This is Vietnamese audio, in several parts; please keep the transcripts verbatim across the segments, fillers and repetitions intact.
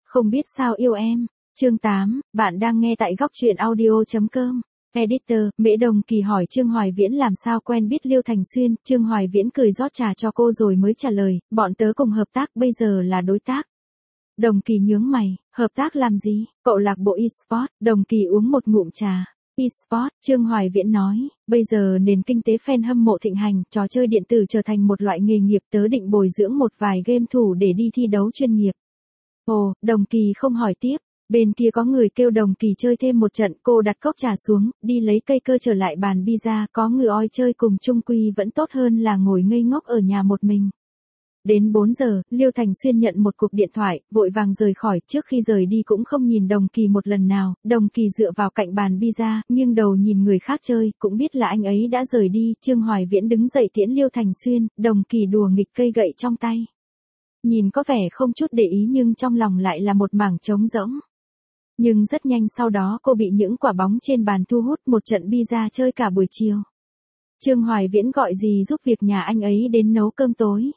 Không biết sao yêu em. Chương tám, bạn đang nghe tại góc truyện audio.com. Editor, Mễ Đồng Kỳ hỏi Trương Hoài Viễn làm sao quen biết Liêu Thành Xuyên, Trương Hoài Viễn cười rót trà cho cô rồi mới trả lời, bọn tớ cùng hợp tác bây giờ là đối tác. Đồng Kỳ nhướng mày, hợp tác làm gì? Cậu lạc bộ eSport, Đồng Kỳ uống một ngụm trà. eSport, Trương Hoài Viễn nói, bây giờ nền kinh tế fan hâm mộ thịnh hành, trò chơi điện tử trở thành một loại nghề nghiệp, tớ định bồi dưỡng một vài game thủ để đi thi đấu chuyên nghiệp. Ồ, Đồng Kỳ không hỏi tiếp. Bên kia có người kêu Đồng Kỳ chơi thêm một trận, cô đặt cốc trà xuống, đi lấy cây cơ trở lại bàn pizza, có người oi chơi cùng chung quy vẫn tốt hơn là ngồi ngây ngốc ở nhà một mình. Đến bốn giờ, Liêu Thành Xuyên nhận một cuộc điện thoại, vội vàng rời khỏi, trước khi rời đi cũng không nhìn Đồng Kỳ một lần nào, Đồng Kỳ dựa vào cạnh bàn pizza, nghiêng đầu nhìn người khác chơi, cũng biết là anh ấy đã rời đi, Trương Hoài Viễn đứng dậy tiễn Liêu Thành Xuyên, Đồng Kỳ đùa nghịch cây gậy trong tay. Nhìn có vẻ không chút để ý nhưng trong lòng lại là một mảng trống rỗng. Nhưng rất nhanh sau đó cô bị những quả bóng trên bàn thu hút, một trận pizza chơi cả buổi chiều. Trương Hoài Viễn gọi dì giúp việc nhà anh ấy đến nấu cơm tối.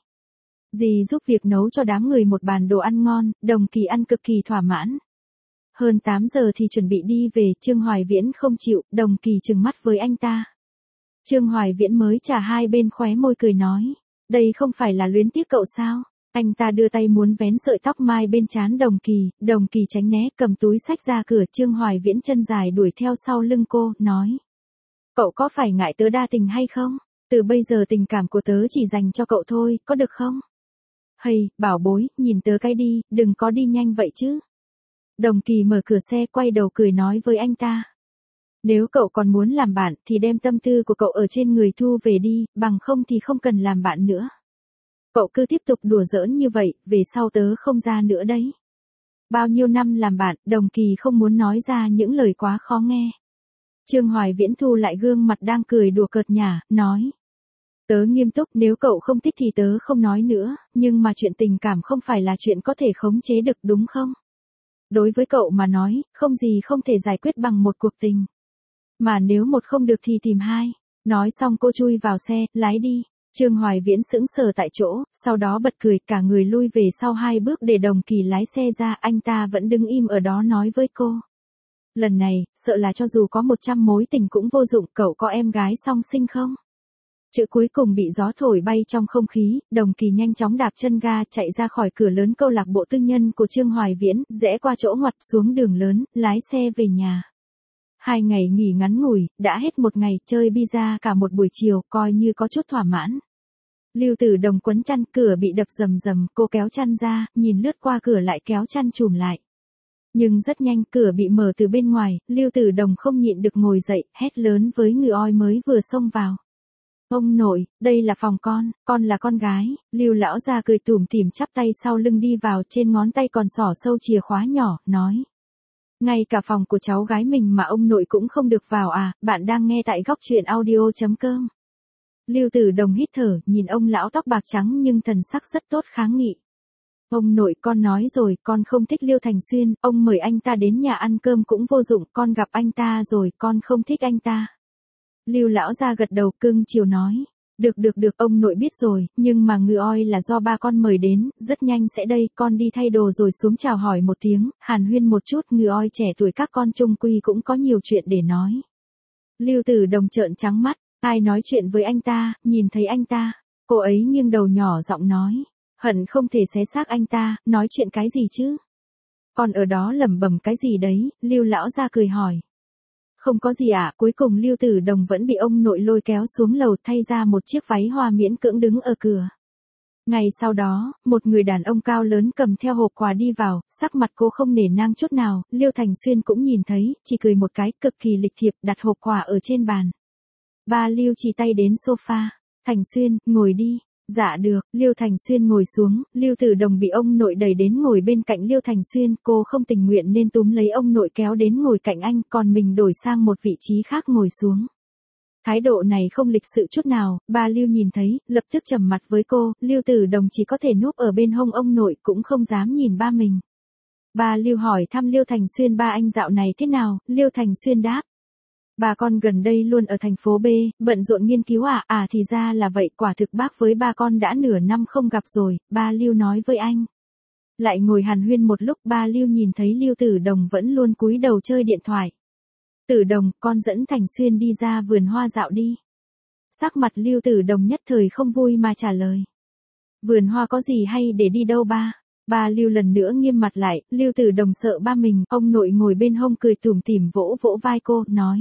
Dì giúp việc nấu cho đám người một bàn đồ ăn ngon, Đồng Kỳ ăn cực kỳ thỏa mãn. Hơn tám giờ thì chuẩn bị đi về, Trương Hoài Viễn không chịu, Đồng Kỳ trừng mắt với anh ta. Trương Hoài Viễn mới trả hai bên khóe môi cười nói, đây không phải là luyến tiếc cậu sao? Anh ta đưa tay muốn vén sợi tóc mai bên trán Đồng Kỳ, Đồng Kỳ tránh né, cầm túi xách ra cửa, Trương Hoài Viễn chân dài đuổi theo sau lưng cô, nói. Cậu có phải ngại tớ đa tình hay không? Từ bây giờ tình cảm của tớ chỉ dành cho cậu thôi, có được không? Hây, bảo bối, nhìn tớ cái đi, đừng có đi nhanh vậy chứ. Đồng Kỳ mở cửa xe quay đầu cười nói với anh ta. Nếu cậu còn muốn làm bạn thì đem tâm tư của cậu ở trên người thu về đi, bằng không thì không cần làm bạn nữa. Cậu cứ tiếp tục đùa giỡn như vậy, về sau tớ không ra nữa đấy. Bao nhiêu năm làm bạn, Đồng Kỳ không muốn nói ra những lời quá khó nghe. Trương Hoài Viễn thu lại gương mặt đang cười đùa cợt nhả, nói. Tớ nghiêm túc, nếu cậu không thích thì tớ không nói nữa, nhưng mà chuyện tình cảm không phải là chuyện có thể khống chế được đúng không? Đối với cậu mà nói, không gì không thể giải quyết bằng một cuộc tình. Mà nếu một không được thì tìm hai. Nói xong cô chui vào xe, lái đi. Trương Hoài Viễn sững sờ tại chỗ, sau đó bật cười, cả người lui về sau hai bước để Đồng Kỳ lái xe ra, anh ta vẫn đứng im ở đó nói với cô. Lần này, sợ là cho dù có một trăm mối tình cũng vô dụng, cậu có em gái song sinh không? Chữ cuối cùng bị gió thổi bay trong không khí, Đồng Kỳ nhanh chóng đạp chân ga chạy ra khỏi cửa lớn câu lạc bộ tư nhân của Trương Hoài Viễn, rẽ qua chỗ ngoặt xuống đường lớn, lái xe về nhà. Hai ngày nghỉ ngắn ngủi, đã hết một ngày chơi pizza cả một buổi chiều, coi như có chút thỏa mãn. Lưu Tử Đồng quấn chăn, cửa bị đập rầm rầm, cô kéo chăn ra, nhìn lướt qua cửa lại kéo chăn trùm lại. Nhưng rất nhanh, cửa bị mở từ bên ngoài, Lưu Tử Đồng không nhịn được ngồi dậy, hét lớn với người oi mới vừa xông vào. Ông nội, đây là phòng con, con là con gái. Lưu lão gia cười tủm tỉm chắp tay sau lưng đi vào, trên ngón tay còn xỏ sâu chìa khóa nhỏ, nói. Ngay cả phòng của cháu gái mình mà ông nội cũng không được vào à, bạn đang nghe tại góc truyện audio.com. Lưu Tử Đồng hít thở, nhìn ông lão tóc bạc trắng nhưng thần sắc rất tốt kháng nghị. Ông nội, con nói rồi, con không thích Liêu Thành Xuyên, ông mời anh ta đến nhà ăn cơm cũng vô dụng, con gặp anh ta rồi, con không thích anh ta. Lưu lão gia gật đầu cưng chiều nói. Được được được, ông nội biết rồi, nhưng mà ngư oi là do ba con mời đến, rất nhanh sẽ đây, con đi thay đồ rồi xuống chào hỏi một tiếng, hàn huyên một chút, ngư oi trẻ tuổi các con chung quy cũng có nhiều chuyện để nói. Lưu Tử Đồng trợn trắng mắt, ai nói chuyện với anh ta, nhìn thấy anh ta, cô ấy nghiêng đầu nhỏ giọng nói, hận không thể xé xác anh ta, nói chuyện cái gì chứ? Còn ở đó lẩm bẩm cái gì đấy, Lưu lão gia cười hỏi. Không có gì ạ, à, cuối cùng Lưu Tử Đồng vẫn bị ông nội lôi kéo xuống lầu thay ra một chiếc váy hoa miễn cưỡng đứng ở cửa. Ngày sau đó, một người đàn ông cao lớn cầm theo hộp quà đi vào, sắc mặt cô không nể nang chút nào, Liêu Thành Xuyên cũng nhìn thấy, chỉ cười một cái, cực kỳ lịch thiệp, đặt hộp quà ở trên bàn. Ba Liêu chỉ tay đến sofa, Thành Xuyên, ngồi đi. Dạ được, Liêu Thành Xuyên ngồi xuống, Lưu Tử Đồng bị ông nội đẩy đến ngồi bên cạnh Liêu Thành Xuyên, cô không tình nguyện nên túm lấy ông nội kéo đến ngồi cạnh anh, còn mình đổi sang một vị trí khác ngồi xuống. Thái độ này không lịch sự chút nào, ba Lưu nhìn thấy, lập tức trầm mặt với cô, Lưu Tử Đồng chỉ có thể núp ở bên hông ông nội, cũng không dám nhìn ba mình. Ba Lưu hỏi thăm Liêu Thành Xuyên ba anh dạo này thế nào, Liêu Thành Xuyên đáp. Ba con gần đây luôn ở thành phố B, bận rộn nghiên cứu à, à thì ra là vậy, quả thực bác với ba con đã nửa năm không gặp rồi, ba Lưu nói với anh. Lại ngồi hàn huyên một lúc, ba Lưu nhìn thấy Lưu Tử Đồng vẫn luôn cúi đầu chơi điện thoại. Tử Đồng, con dẫn Thành Xuyên đi ra vườn hoa dạo đi. Sắc mặt Lưu Tử Đồng nhất thời không vui mà trả lời. Vườn hoa có gì hay để đi đâu ba? Ba Lưu lần nữa nghiêm mặt lại, Lưu Tử Đồng sợ ba mình, ông nội ngồi bên hông cười tủm tỉm vỗ vỗ vai cô, nói.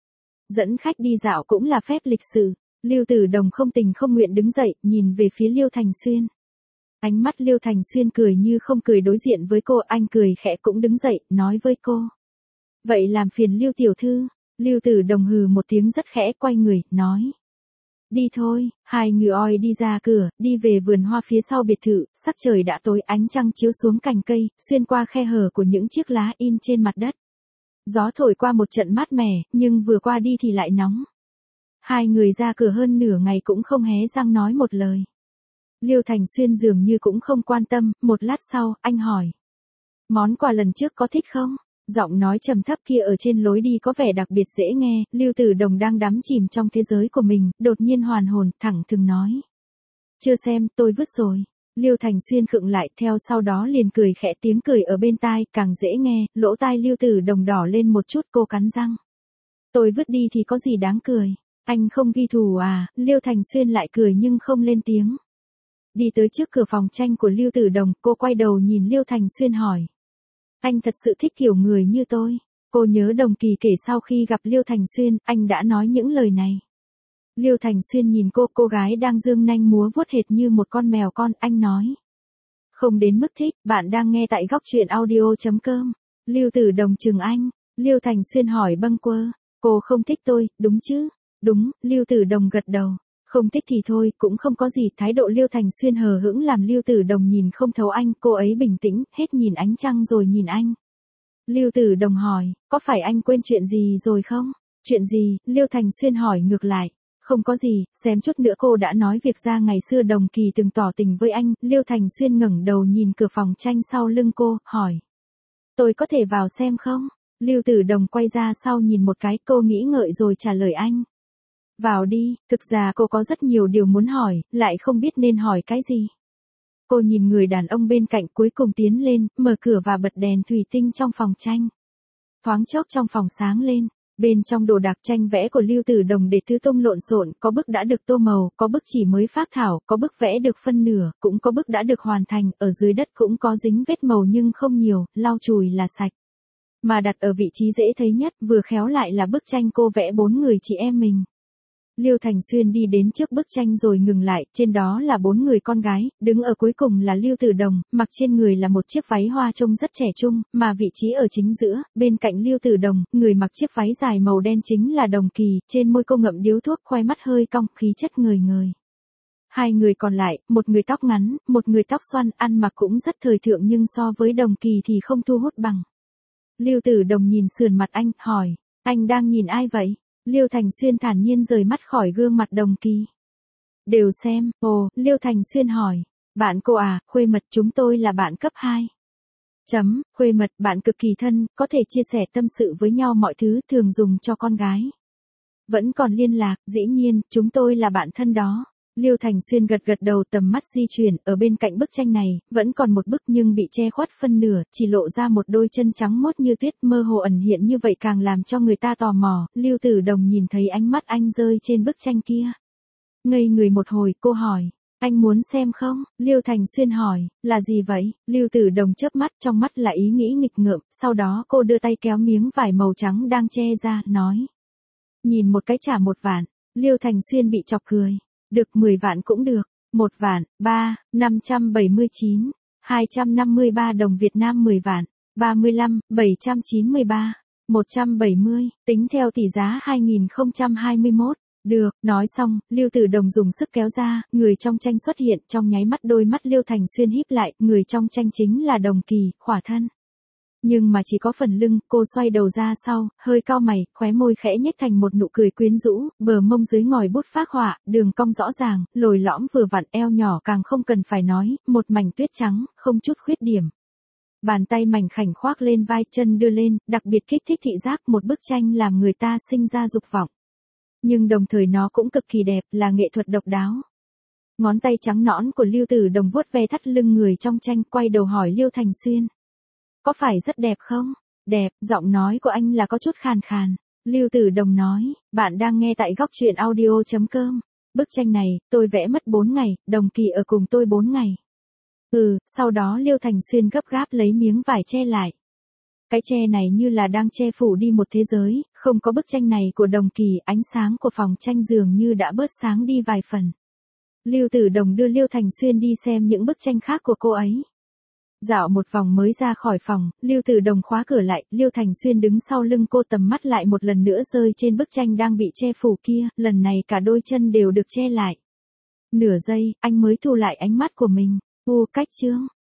Dẫn khách đi dạo cũng là phép lịch sự. Lưu Tử Đồng không tình không nguyện đứng dậy, nhìn về phía Lưu Thành Xuyên. Ánh mắt Lưu Thành Xuyên cười như không cười đối diện với cô, anh cười khẽ cũng đứng dậy, nói với cô. Vậy làm phiền Lưu tiểu thư. Lưu Tử Đồng hừ một tiếng rất khẽ, quay người, nói. Đi thôi, hai người oi đi ra cửa, đi về vườn hoa phía sau biệt thự, sắc trời đã tối, ánh trăng chiếu xuống cành cây, xuyên qua khe hở của những chiếc lá in trên mặt đất. Gió thổi qua một trận mát mẻ, nhưng vừa qua đi thì lại nóng. Hai người ra cửa hơn nửa ngày cũng không hé răng nói một lời. Lưu Thành Xuyên dường như cũng không quan tâm, một lát sau, anh hỏi. Món quà lần trước có thích không? Giọng nói trầm thấp kia ở trên lối đi có vẻ đặc biệt dễ nghe, Lưu Tử Đồng đang đắm chìm trong thế giới của mình, đột nhiên hoàn hồn, thẳng thừng nói. Chưa xem, tôi vứt rồi. Lưu Thành Xuyên khựng lại, theo sau đó liền cười khẽ, tiếng cười ở bên tai, càng dễ nghe, lỗ tai Lưu Tử Đồng đỏ lên một chút, cô cắn răng. Tôi vứt đi thì có gì đáng cười? Anh không ghi thù à? Lưu Thành Xuyên lại cười nhưng không lên tiếng. Đi tới trước cửa phòng tranh của Lưu Tử Đồng, cô quay đầu nhìn Lưu Thành Xuyên hỏi. Anh thật sự thích kiểu người như tôi. Cô nhớ Đồng Kỳ kể sau khi gặp Lưu Thành Xuyên, anh đã nói những lời này. Lưu Thành Xuyên nhìn cô, cô gái đang dương nanh múa vuốt hệt như một con mèo con, anh nói. Không đến mức thích, bạn đang nghe tại góc truyện audio chấm com. Lưu Tử Đồng chừng anh. Lưu Thành Xuyên hỏi bâng quơ. Cô không thích tôi, đúng chứ? Đúng, Lưu Tử Đồng gật đầu. Không thích thì thôi, cũng không có gì. Thái độ Lưu Thành Xuyên hờ hững làm Lưu Tử Đồng nhìn không thấu anh, cô ấy bình tĩnh, hết nhìn ánh trăng rồi nhìn anh. Lưu Tử Đồng hỏi, có phải anh quên chuyện gì rồi không? Chuyện gì? Lưu Thành Xuyên hỏi ngược lại. Không có gì, xem chút nữa cô đã nói việc ra ngày xưa Đồng Kỳ từng tỏ tình với anh. Lưu Thành Xuyên ngẩng đầu nhìn cửa phòng tranh sau lưng cô, hỏi. Tôi có thể vào xem không? Lưu Tử Đồng quay ra sau nhìn một cái, cô nghĩ ngợi rồi trả lời anh. Vào đi, thực ra cô có rất nhiều điều muốn hỏi, lại không biết nên hỏi cái gì. Cô nhìn người đàn ông bên cạnh cuối cùng tiến lên, mở cửa và bật đèn thủy tinh trong phòng tranh. Thoáng chốc trong phòng sáng lên, bên trong đồ đạc tranh vẽ của Lưu Tử Đồng để tứ tung lộn xộn, có bức đã được tô màu, có bức chỉ mới phác thảo, có bức vẽ được phân nửa, cũng có bức đã được hoàn thành, ở dưới đất cũng có dính vết màu nhưng không nhiều, lau chùi là sạch. Mà đặt ở vị trí dễ thấy nhất, vừa khéo lại là bức tranh cô vẽ bốn người chị em mình. Lưu Thành Xuyên đi đến trước bức tranh rồi ngừng lại, trên đó là bốn người con gái, đứng ở cuối cùng là Lưu Tử Đồng, mặc trên người là một chiếc váy hoa trông rất trẻ trung, mà vị trí ở chính giữa, bên cạnh Lưu Tử Đồng, người mặc chiếc váy dài màu đen chính là Đồng Kỳ, trên môi cô ngậm điếu thuốc, khoe mắt hơi cong, khí chất ngời ngời. Hai người còn lại, một người tóc ngắn, một người tóc xoăn, ăn mặc cũng rất thời thượng nhưng so với Đồng Kỳ thì không thu hút bằng. Lưu Tử Đồng nhìn sườn mặt anh, hỏi, anh đang nhìn ai vậy? Lưu Thành Xuyên thản nhiên rời mắt khỏi gương mặt Đồng Kỳ. Đều xem, ồ, Lưu Thành Xuyên hỏi, bạn cô à, khuê mật chúng tôi là bạn cấp hai. Chấm, khuê mật, bạn cực kỳ thân, có thể chia sẻ tâm sự với nhau mọi thứ, thường dùng cho con gái. Vẫn còn liên lạc, dĩ nhiên, chúng tôi là bạn thân đó. Lưu Thành Xuyên gật gật đầu, tầm mắt di chuyển, ở bên cạnh bức tranh này, vẫn còn một bức nhưng bị che khuất phân nửa, chỉ lộ ra một đôi chân trắng mốt như tuyết, mơ hồ ẩn hiện như vậy càng làm cho người ta tò mò. Lưu Tử Đồng nhìn thấy ánh mắt anh rơi trên bức tranh kia. Ngây người một hồi, cô hỏi, anh muốn xem không? Lưu Thành Xuyên hỏi, là gì vậy? Lưu Tử Đồng chớp mắt, trong mắt là ý nghĩ nghịch ngợm, sau đó cô đưa tay kéo miếng vải màu trắng đang che ra, nói. Nhìn một cái trả một vạn. Lưu Thành Xuyên bị chọc cười. Được mười vạn cũng được, một vạn, ba, năm trăm bảy mươi chín, hai trăm năm mươi ba đồng Việt Nam mười vạn, ba mươi lăm, bảy trăm chín mươi ba, một trăm bảy mươi, tính theo tỷ giá hai nghìn không trăm hai mươi mốt. Được, nói xong, Lưu Tử Đồng dùng sức kéo ra, người trong tranh xuất hiện, trong nháy mắt đôi mắt Lưu Thành Xuyên híp lại, người trong tranh chính là Đồng Kỳ, khỏa thân. Nhưng mà chỉ có phần lưng, cô xoay đầu ra sau, hơi cau mày, khóe môi khẽ nhếch thành một nụ cười quyến rũ, bờ mông dưới ngòi bút phác họa, đường cong rõ ràng, lồi lõm vừa vặn, eo nhỏ càng không cần phải nói, một mảnh tuyết trắng, không chút khuyết điểm. Bàn tay mảnh khảnh khoác lên vai, chân đưa lên, đặc biệt kích thích thị giác, một bức tranh làm người ta sinh ra dục vọng. Nhưng đồng thời nó cũng cực kỳ đẹp, là nghệ thuật độc đáo. Ngón tay trắng nõn của Lưu Tử Đồng vuốt ve thắt lưng người trong tranh, quay đầu hỏi Liêu Thành Xuyên. Có phải rất đẹp không? Đẹp, giọng nói của anh là có chút khàn khàn. Lưu Tử Đồng nói, bạn đang nghe tại góc truyện audio chấm com. Bức tranh này, tôi vẽ mất bốn ngày, Đồng Kỳ ở cùng tôi bốn ngày. Ừ, sau đó Liêu Thành Xuyên gấp gáp lấy miếng vải che lại. Cái che này như là đang che phủ đi một thế giới, không có bức tranh này của Đồng Kỳ, ánh sáng của phòng tranh dường như đã bớt sáng đi vài phần. Lưu Tử Đồng đưa Liêu Thành Xuyên đi xem những bức tranh khác của cô ấy. Dạo một vòng mới ra khỏi phòng, Lưu Tử Đồng khóa cửa lại, Liêu Thành Xuyên đứng sau lưng cô, tầm mắt lại một lần nữa rơi trên bức tranh đang bị che phủ kia, lần này cả đôi chân đều được che lại. Nửa giây, anh mới thu lại ánh mắt của mình. U cách chương.